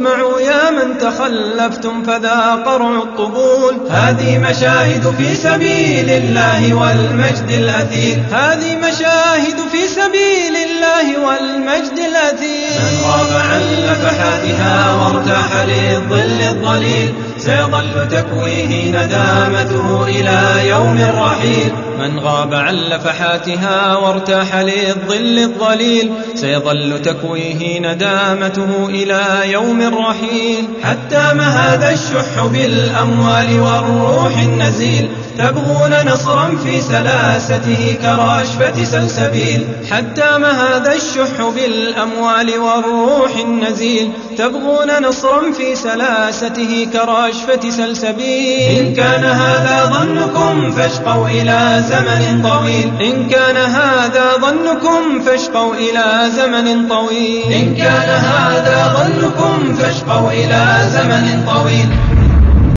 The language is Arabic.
اسمعوا يا من تخلفتم فذا قرع الطبول. هذه مشاهد في سبيل الله والمجد الأثيل. هذه مشاهد في سبيل الله والمجد الأثيل. من غاب عن لفحاتها وارتاح للظل الظليل سيظل تكويه ندامته إلى يوم الرحيل. من غاب عن لفحاتها وارتاح للظل الظليل سيظل تكويه ندامته إلى يوم الرحيل. حتى ما هذا الشح بالأموال والروح النزيل تبغون نصرا في سلاسته كراشفة سلسبيل. حتى ما هذا الشح بالأموال والروح النزيل تبغون نصرا في سلاسته كراشفة سلسبيل. إن كان هذا ظنكم فاشقوا إلى زمن طويل. إن كان هذا ظنكم فاشقوا إلى زمن طويل. إن كان هذا ظنكم فاشقوا إلى زمن طويل.